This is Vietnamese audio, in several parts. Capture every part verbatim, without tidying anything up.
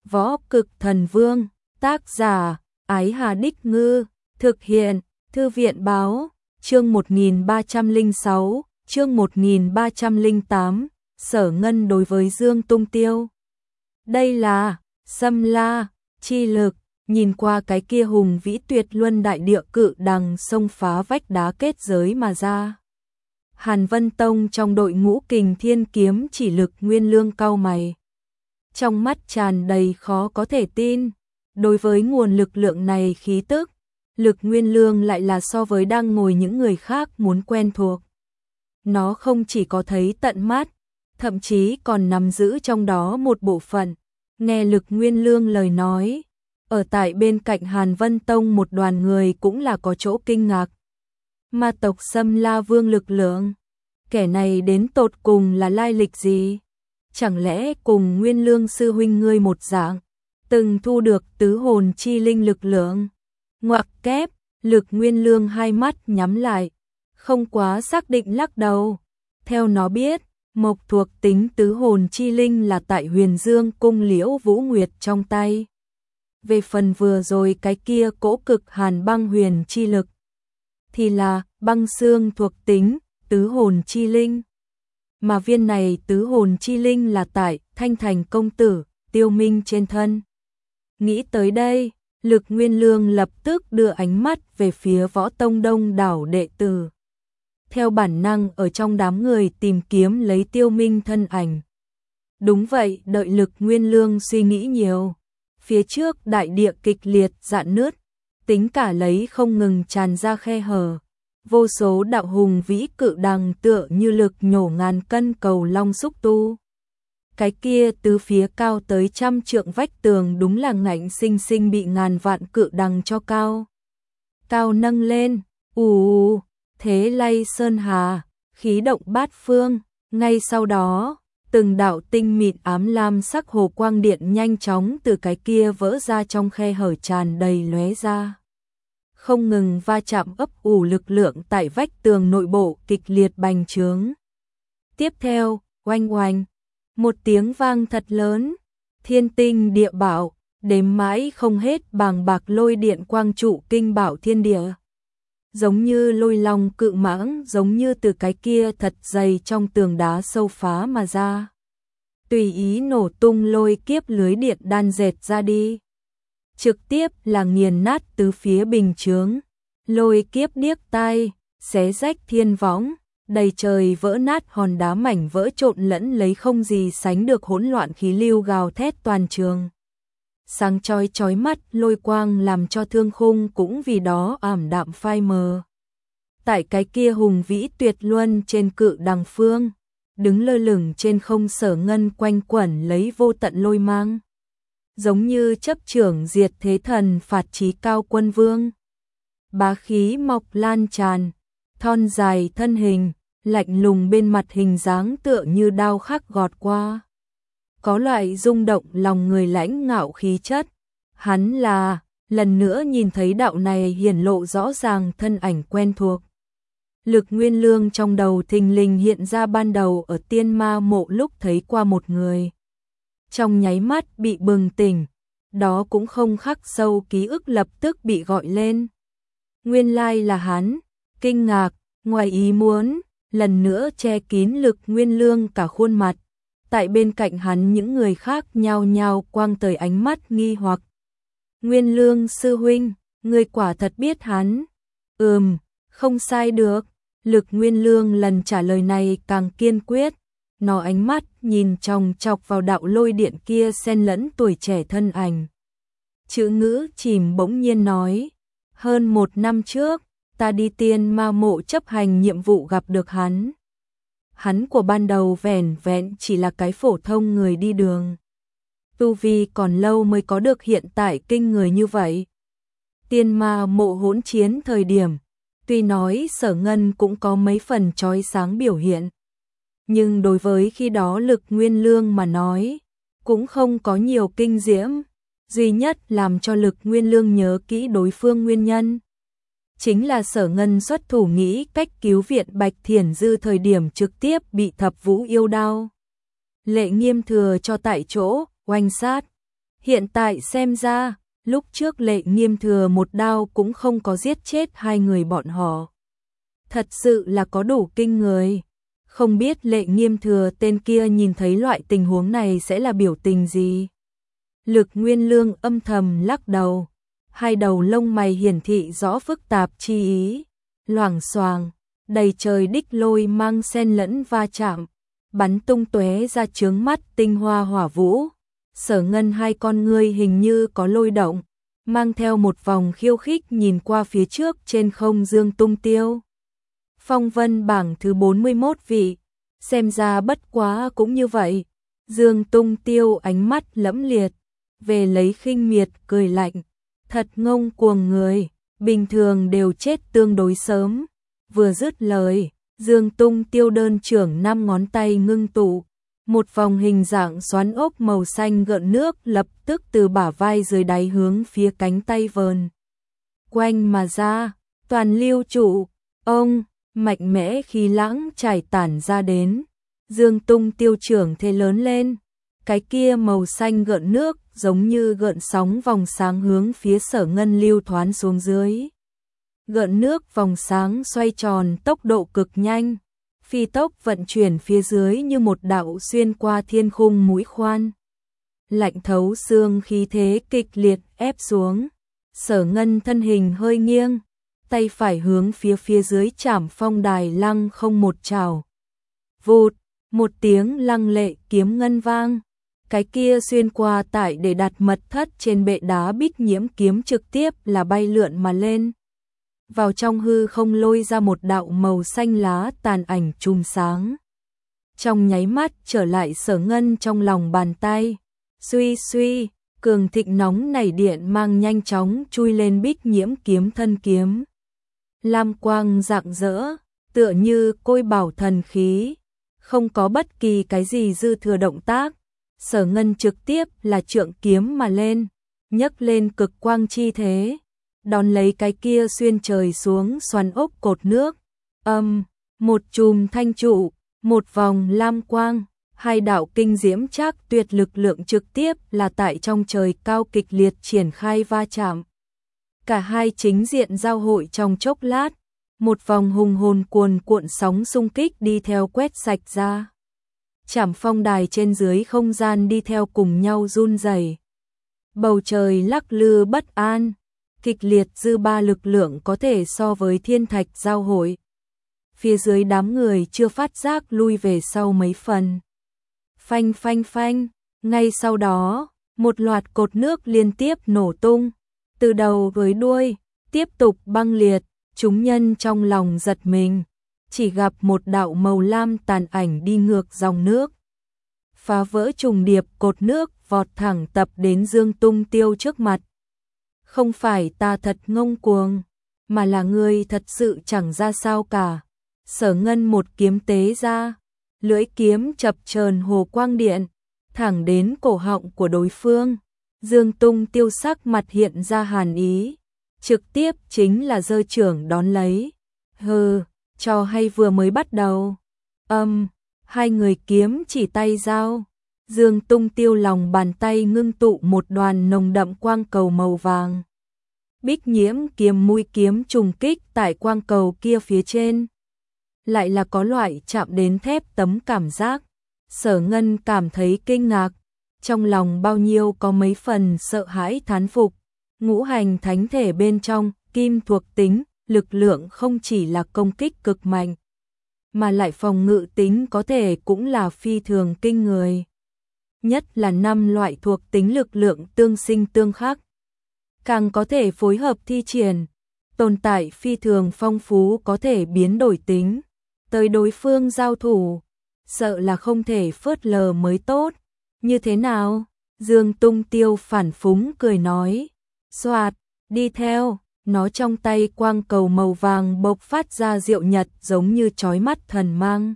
Võ Cực Thần Vương, tác giả, Ái Hà Đích Ngư, thực hiện, Thư viện Báo, chương một nghìn ba trăm lẻ sáu, chương một nghìn ba trăm lẻ tám, Sở Ngân đối với Dương Tung Tiêu. Đây là, Xâm La, chi lực, nhìn qua cái kia hùng vĩ tuyệt luân đại địa cự đằng xông phá vách đá kết giới mà ra. Hàn Vân Tông trong đội ngũ Kình Thiên Kiếm chỉ lực Nguyên Lương cau mày. Trong mắt tràn đầy khó có thể tin, đối với nguồn lực lượng này khí tức, lực Nguyên Lương lại là so với đang ngồi những người khác muốn quen thuộc. Nó không chỉ có thấy tận mắt, thậm chí còn nắm giữ trong đó một bộ phận. Nghe lực Nguyên Lương lời nói, ở tại bên cạnh Hàn Vân Tông một đoàn người cũng là có chỗ kinh ngạc. Ma tộc Xâm La Vương lực lượng, kẻ này đến tột cùng là lai lịch gì? Chẳng lẽ cùng Nguyên Lương sư huynh ngươi một dạng, từng thu được tứ hồn chi linh lực lượng? Ngoặc kép, lực Nguyên Lương hai mắt nhắm lại, không quá xác định lắc đầu. Theo nó biết, mộc thuộc tính tứ hồn chi linh là tại Huyền Dương cung Liễu Vũ Nguyệt trong tay. Về phần vừa rồi cái kia cỗ cực hàn băng huyền chi lực, thì là băng xương thuộc tính tứ hồn chi linh. Mà viên này tứ hồn chi linh là tại Thanh Thành công tử Tiêu Minh trên thân. Nghĩ tới đây, lực Nguyên Lương lập tức đưa ánh mắt về phía Võ Tông đông đảo đệ tử. Theo bản năng ở trong đám người tìm kiếm lấy Tiêu Minh thân ảnh. Đúng vậy, đợi lực Nguyên Lương suy nghĩ nhiều. Phía trước đại địa kịch liệt rạn nứt, tính cả lấy không ngừng tràn ra khe hở. Vô số đạo hùng vĩ cự đằng tựa như lực nhổ ngàn cân cầu long xúc tu. Cái kia tứ phía cao tới trăm trượng vách tường đúng là ngạnh sinh sinh bị ngàn vạn cự đằng cho cao. Cao nâng lên, ù, thế lay sơn hà, khí động bát phương, ngay sau đó, từng đạo tinh mịn ám lam sắc hồ quang điện nhanh chóng từ cái kia vỡ ra trong khe hở tràn đầy lóe ra. Không ngừng va chạm ấp ủ lực lượng tại vách tường nội bộ kịch liệt bành trướng. Tiếp theo, oanh oanh, một tiếng vang thật lớn, thiên tinh địa bảo, đếm mãi không hết bàng bạc lôi điện quang trụ kinh bảo thiên địa. Giống như lôi long cự mãng, giống như từ cái kia thật dày trong tường đá sâu phá mà ra. Tùy ý nổ tung lôi kiếp lưới điện đan dệt ra đi. Trực tiếp là nghiền nát tứ phía bình chướng, lôi kiếp điếc tai, xé rách thiên võng, đầy trời vỡ nát hòn đá mảnh vỡ trộn lẫn lấy không gì sánh được hỗn loạn khí lưu gào thét toàn trường. Sáng chói chói mắt lôi quang làm cho thương khung cũng vì đó ảm đạm phai mờ. Tại cái kia hùng vĩ tuyệt luân trên cự đằng phương, đứng lơ lửng trên không Sở Ngân quanh quẩn lấy vô tận lôi mang. Giống như chấp trưởng diệt thế thần phạt chí cao quân vương. Bá khí mọc lan tràn, thon dài thân hình, lạnh lùng bên mặt hình dáng tựa như đao khắc gọt qua. Có loại rung động lòng người lãnh ngạo khí chất. Hắn là, lần nữa nhìn thấy đạo này hiển lộ rõ ràng thân ảnh quen thuộc. Lực Nguyên Lương trong đầu thình lình hiện ra ban đầu ở Tiên Ma Mộ lúc thấy qua một người. Trong nháy mắt bị bừng tỉnh, đó cũng không khắc sâu ký ức lập tức bị gọi lên. Nguyên lai là hắn, kinh ngạc, ngoài ý muốn, lần nữa che kín lực Nguyên Lương cả khuôn mặt. Tại bên cạnh hắn những người khác nhao nhao quang tới ánh mắt nghi hoặc. Nguyên Lương sư huynh, người quả thật biết hắn. Ừm, không sai được. Lực Nguyên Lương lần trả lời này càng kiên quyết. Nó ánh mắt nhìn chòng chọc vào đạo lôi điện kia xen lẫn tuổi trẻ thân ảnh. Chữ ngữ chìm bỗng nhiên nói. Hơn một năm trước, ta đi Tiên Ma Mộ chấp hành nhiệm vụ gặp được hắn. Hắn của ban đầu vẻn vẹn chỉ là cái phổ thông người đi đường. Tu vi còn lâu mới có được hiện tại kinh người như vậy. Tiên Ma Mộ hỗn chiến thời điểm, tuy nói Sở Ngân cũng có mấy phần chói sáng biểu hiện. Nhưng đối với khi đó lực Nguyên Lương mà nói, cũng không có nhiều kinh diễm. Duy nhất làm cho lực Nguyên Lương nhớ kỹ đối phương nguyên nhân. Chính là Sở Ngân xuất thủ nghĩ cách cứu viện Bạch Thiển Dư thời điểm trực tiếp bị Thập Vũ yêu đao. Lệ Nghiêm thừa cho tại chỗ, oanh sát. Hiện tại xem ra, lúc trước Lệ Nghiêm Thừa một đao cũng không có giết chết hai người bọn họ. Thật sự là có đủ kinh người. Không biết Lệ Nghiêm Thừa tên kia nhìn thấy loại tình huống này sẽ là biểu tình gì. Lực Nguyên Lương âm thầm lắc đầu, hai đầu lông mày hiển thị rõ phức tạp chi ý, loảng xoảng, đầy trời đích lôi mang xen lẫn va chạm, bắn tung tóe ra chướng mắt tinh hoa hỏa vũ. Sở Ngân hai con ngươi hình như có lôi động, mang theo một vòng khiêu khích nhìn qua phía trước trên không Dương Tung Tiêu. Phong vân bảng thứ bốn mươi mốt vị, xem ra bất quá cũng như vậy. Dương Tung Tiêu ánh mắt lẫm liệt, về lấy khinh miệt cười lạnh, thật ngông cuồng người, bình thường đều chết tương đối sớm. Vừa dứt lời, Dương Tung Tiêu đơn trưởng năm ngón tay ngưng tụ, một vòng hình dạng xoắn ốc màu xanh gợn nước lập tức từ bả vai dưới đáy hướng phía cánh tay vờn quanh mà ra, toàn lưu trụ, ông, mạnh mẽ khí lãng trải tản ra đến. Dương Tung Tiêu trưởng thế lớn lên, cái kia màu xanh gợn nước giống như gợn sóng vòng sáng hướng phía Sở Ngân lưu thoán xuống dưới. Gợn nước vòng sáng xoay tròn tốc độ cực nhanh, phi tốc vận chuyển phía dưới như một đạo xuyên qua thiên khung mũi khoan. Lạnh thấu xương khí thế kịch liệt ép xuống, Sở Ngân thân hình hơi nghiêng, tay phải hướng phía phía dưới Trảm Phong đài lăng không một trảo. Vụt, một tiếng lăng lệ kiếm ngân vang, cái kia xuyên qua tại để đặt mật thất trên bệ đá bích nhiễm kiếm trực tiếp là bay lượn mà lên. Vào trong hư không lôi ra một đạo màu xanh lá tàn ảnh chùm sáng. Trong nháy mắt trở lại Sở Ngân trong lòng bàn tay. Suy suy, cường thịnh nóng nảy điện mang nhanh chóng chui lên bích nhiễm kiếm thân kiếm. Lam quang rạng rỡ, tựa như côi bảo thần khí. Không có bất kỳ cái gì dư thừa động tác. Sở Ngân trực tiếp là trượng kiếm mà lên, nhấc lên cực quang chi thế. Đón lấy cái kia xuyên trời xuống xoắn ốc cột nước. Âm, một chùm thanh trụ, một vòng lam quang, hai đạo kinh diễm chắc tuyệt lực lượng trực tiếp là tại trong trời cao kịch liệt triển khai va chạm. Cả hai chính diện giao hội trong chốc lát, một vòng hùng hồn cuồn cuộn sóng xung kích đi theo quét sạch ra. Trảm Phong đài trên dưới không gian đi theo cùng nhau run rẩy. Bầu trời lắc lư bất an, kịch liệt dư ba lực lượng có thể so với thiên thạch giao hội. Phía dưới đám người chưa phát giác lui về sau mấy phần. Phanh phanh phanh, ngay sau đó, một loạt cột nước liên tiếp nổ tung, từ đầu với đuôi, tiếp tục băng liệt, chúng nhân trong lòng giật mình, chỉ gặp một đạo màu lam tàn ảnh đi ngược dòng nước. Phá vỡ trùng điệp cột nước vọt thẳng tập đến Dương Tung Tiêu trước mặt. Không phải ta thật ngông cuồng, mà là ngươi thật sự chẳng ra sao cả. Sở Ngân một kiếm tế ra, lưỡi kiếm chập chờn hồ quang điện, thẳng đến cổ họng của đối phương. Dương Tung Tiêu sắc mặt hiện ra hàn ý, trực tiếp chính là giơ trưởng đón lấy. Hừ, trò hay vừa mới bắt đầu. Âm, um, hai người kiếm chỉ tay giao. Dương Tung Tiêu lòng bàn tay ngưng tụ một đoàn nồng đậm quang cầu màu vàng. Bích nhiễm kiếm mũi kiếm trùng kích tại quang cầu kia phía trên. Lại là có loại chạm đến thép tấm cảm giác. Sở Ngân cảm thấy kinh ngạc, trong lòng bao nhiêu có mấy phần sợ hãi thán phục. Ngũ hành thánh thể bên trong, kim thuộc tính, lực lượng không chỉ là công kích cực mạnh, mà lại phòng ngự tính có thể cũng là phi thường kinh người. Nhất là năm loại thuộc tính lực lượng tương sinh tương khắc, càng có thể phối hợp thi triển, tồn tại phi thường phong phú có thể biến đổi tính. Tới đối phương giao thủ, sợ là không thể phớt lờ mới tốt. Như thế nào? Dương Tung Tiêu phản phúng cười nói. Soạt, đi theo, nó trong tay quang cầu màu vàng bộc phát ra diệu nhật giống như chói mắt thần mang.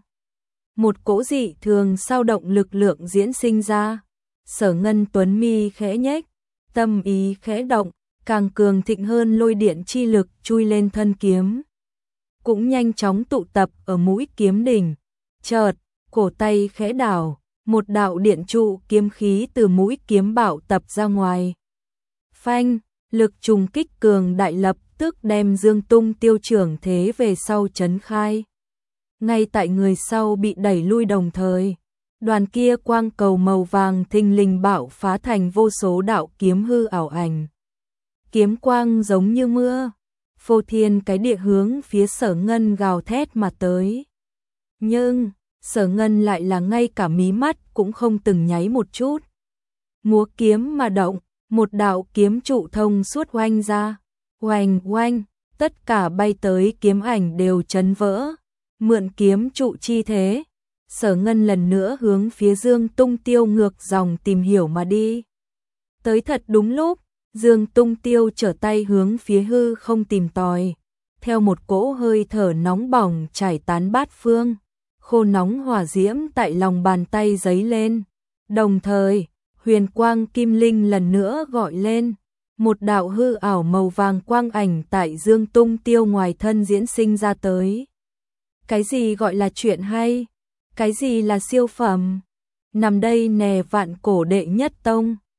Một cỗ dị thường sao động lực lượng diễn sinh ra. Sở Ngân tuấn mi khẽ nhếch, tâm ý khẽ động, càng cường thịnh hơn lôi điện chi lực chui lên thân kiếm. Cũng nhanh chóng tụ tập ở mũi kiếm đỉnh. Chợt, cổ tay khẽ đảo, một đạo điện trụ kiếm khí từ mũi kiếm bạo tập ra ngoài. Phanh, lực trùng kích cường đại lập tức đem Dương Tung Tiêu trưởng thế về sau chấn khai. Ngay tại người sau bị đẩy lui đồng thời, đoàn kia quang cầu màu vàng thình lình bạo phá thành vô số đạo kiếm hư ảo ảnh. Kiếm quang giống như mưa, phô thiên cái địa hướng phía Sở Ngân gào thét mà tới. Nhưng, Sở Ngân lại là ngay cả mí mắt cũng không từng nháy một chút. Múa kiếm mà động, một đạo kiếm trụ thông suốt oanh ra, oanh oanh, tất cả bay tới kiếm ảnh đều chấn vỡ. Mượn kiếm trụ chi thế, Sở Ngân lần nữa hướng phía Dương Tung Tiêu ngược dòng tìm hiểu mà đi. Tới thật đúng lúc, Dương Tung Tiêu trở tay hướng phía hư không tìm tòi, theo một cỗ hơi thở nóng bỏng trải tán bát phương, khô nóng hỏa diễm tại lòng bàn tay giấy lên. Đồng thời, huyền quang kim linh lần nữa gọi lên, một đạo hư ảo màu vàng quang ảnh tại Dương Tung Tiêu ngoài thân diễn sinh ra tới. Cái gì gọi là chuyện hay? Cái gì là siêu phẩm? Nằm đây nè vạn cổ đệ nhất tông.